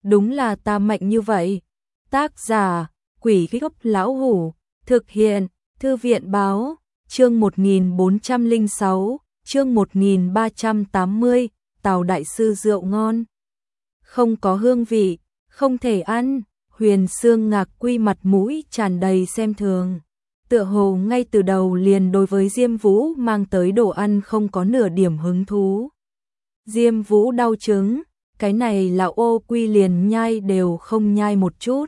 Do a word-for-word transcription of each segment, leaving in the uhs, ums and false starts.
đúng là ta mạnh như vậy. Tác giả, Quỷ Gốc Lão Hủ, thực hiện, Thư viện báo, chương một nghìn bốn trăm lẻ sáu, chương một nghìn ba trăm tám mươi, Tào đại sư rượu ngon. Không có hương vị, không thể ăn, Huyền Xương Ngạc Quy mặt mũi tràn đầy xem thường. Tựa hồ ngay từ đầu liền đối với Diêm Vũ mang tới đồ ăn không có nửa điểm hứng thú. Diêm Vũ đau chứng, cái này lão ô quy liền nhai đều không nhai một chút.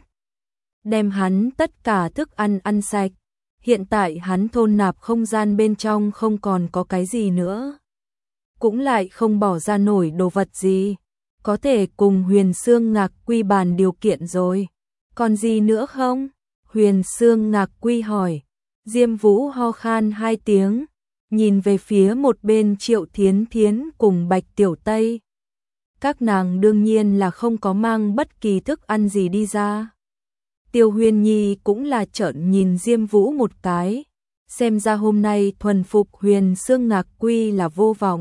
Đem hắn tất cả thức ăn ăn sạch. Hiện tại hắn thôn nạp không gian bên trong không còn có cái gì nữa. Cũng lại không bỏ ra nổi đồ vật gì. Có thể cùng Huyền Xương Ngạc Quy bàn điều kiện rồi. Còn gì nữa không? Huyền Xương Ngạc Quy hỏi. Diêm Vũ ho khan hai tiếng, nhìn về phía một bên Triệu Thiến Thiến cùng Bạch Tiểu Tây. Các nàng đương nhiên là không có mang bất kỳ thức ăn gì đi ra. Tiêu Huyền Nhi cũng là trợn nhìn Diêm Vũ một cái, xem ra hôm nay thuần phục Huyền Xương Ngạc Quy là vô vọng.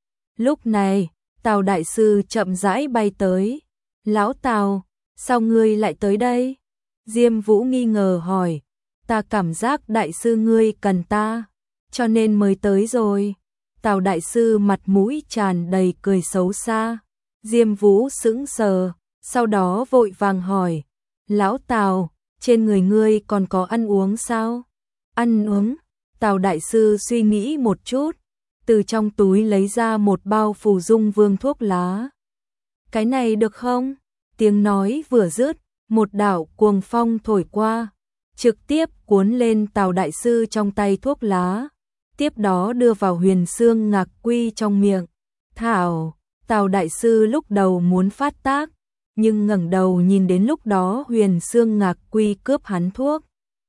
Lúc này, Tào đại sư chậm rãi bay tới. Lão Tào, sao ngươi lại tới đây? Diêm Vũ nghi ngờ hỏi. Ta cảm giác đại sư ngươi cần ta, cho nên mới tới rồi. Tào đại sư mặt mũi tràn đầy cười xấu xa. Diêm Vũ sững sờ, sau đó vội vàng hỏi. Lão Tào, trên người ngươi còn có ăn uống sao? Ăn uống? Tào đại sư suy nghĩ một chút, từ trong túi lấy ra một bao phù dung vương thuốc lá. Cái này được không? Tiếng nói vừa dứt, một đạo cuồng phong thổi qua, trực tiếp cuốn lên Tào đại sư trong tay thuốc lá, tiếp đó đưa vào Huyền Xương Ngạc Quy trong miệng. Thảo, Tào đại sư lúc đầu muốn phát tác, nhưng ngẩng đầu nhìn đến lúc đó Huyền Xương Ngạc Quy cướp hắn thuốc.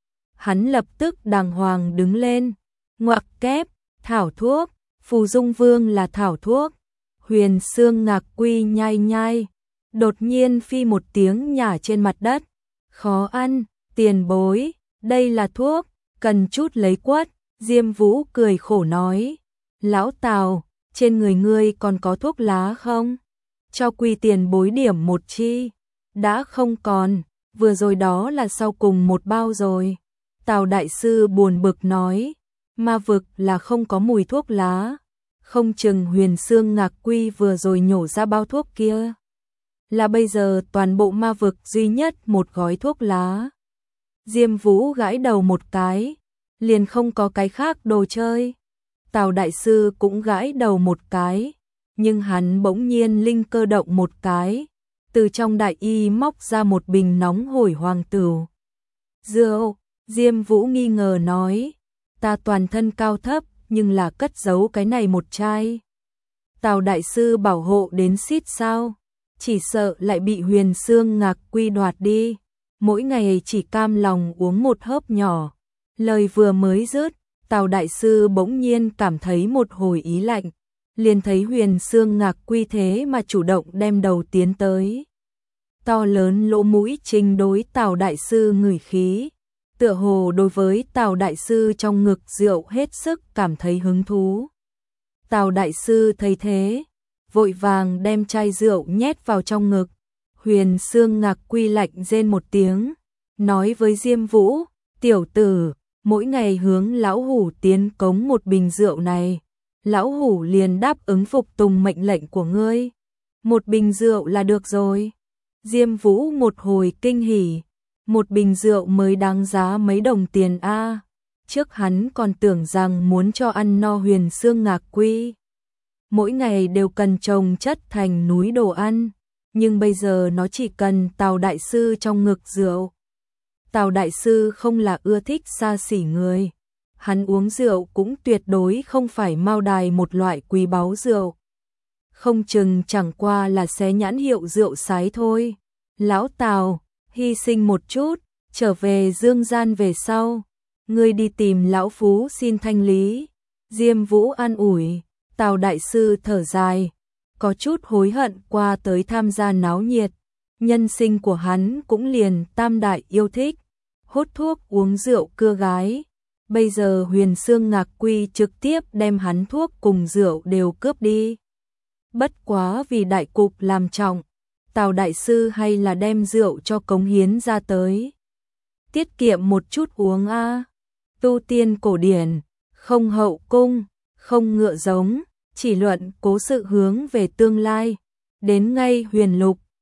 Hắn lập tức đàng hoàng đứng lên, ngoặc kép, thảo thuốc, phù dung vương là thảo thuốc. Huyền Xương Ngạc Quy nhai nhai, đột nhiên phi một tiếng nhả trên mặt đất. Khó ăn, tiền bối, đây là thuốc, cần chút lấy quất. Diêm Vũ cười khổ nói. Lão Tào, trên người ngươi còn có thuốc lá không? Cho Quy tiền bối điểm một chi. Đã không còn, vừa rồi đó là sau cùng một bao rồi. Tào đại sư buồn bực nói. Ma vực là không có mùi thuốc lá. Không chừng Huyền Xương Ngạc Quy vừa rồi nhổ ra bao thuốc kia là bây giờ toàn bộ ma vực duy nhất một gói thuốc lá. Diêm Vũ gãi đầu một cái, liền không có cái khác đồ chơi. Tào đại sư cũng gãi đầu một cái, nhưng hắn bỗng nhiên linh cơ động một cái, từ trong đại y móc ra một bình nóng hổi hoàng tửu. Rượu, Diêm Vũ nghi ngờ nói, ta toàn thân cao thấp nhưng là cất giấu cái này một chai. Tào đại sư bảo hộ đến xít sao, chỉ sợ lại bị Huyền Xương Ngạc Quy đoạt đi. Mỗi ngày chỉ cam lòng uống một hớp nhỏ. Lời vừa mới dứt, Tào đại sư bỗng nhiên cảm thấy một hồi ý lạnh, liền thấy Huyền Xương Ngạc Quy thế mà chủ động đem đầu tiến tới. To lớn lỗ mũi trình đối Tào đại sư ngửi khí, tựa hồ đối với Tào đại sư trong ngực rượu hết sức cảm thấy hứng thú. Tào đại sư thấy thế, vội vàng đem chai rượu nhét vào trong ngực. Huyền Xương Ngạc Quy lạnh rên một tiếng, nói với Diêm Vũ, tiểu tử, mỗi ngày hướng lão hủ tiến cống một bình rượu này, lão hủ liền đáp ứng phục tùng mệnh lệnh của ngươi. Một bình rượu là được rồi. Diêm Vũ một hồi kinh hỉ, một bình rượu mới đáng giá mấy đồng tiền a. Trước hắn còn tưởng rằng muốn cho ăn no Huyền Xương Ngạc Quy, mỗi ngày đều cần trồng chất thành núi đồ ăn, nhưng bây giờ nó chỉ cần Tào đại sư trong ngực rượu. Tào đại sư không là ưa thích xa xỉ người, hắn uống rượu cũng tuyệt đối không phải mao đài một loại quý báu rượu. Không chừng chẳng qua là xé nhãn hiệu rượu sái thôi. Lão Tào, hy sinh một chút, trở về dương gian về sau, ngươi đi tìm lão phú xin thanh lý. Diêm Vũ an ủi. Tào đại sư thở dài, có chút hối hận qua tới tham gia náo nhiệt. Nhân sinh của hắn cũng liền tam đại yêu thích, hút thuốc uống rượu cưa gái. Bây giờ Huyền Xương Ngạc Quy trực tiếp đem hắn thuốc cùng rượu đều cướp đi. Bất quá vì đại cục làm trọng, Tào đại sư hay là đem rượu cho cống hiến ra tới. Tiết kiệm một chút uống a. Tu tiên cổ điển, không hậu cung, không ngựa giống, chỉ luận cố sự hướng về tương lai. Đến ngay huyền lục,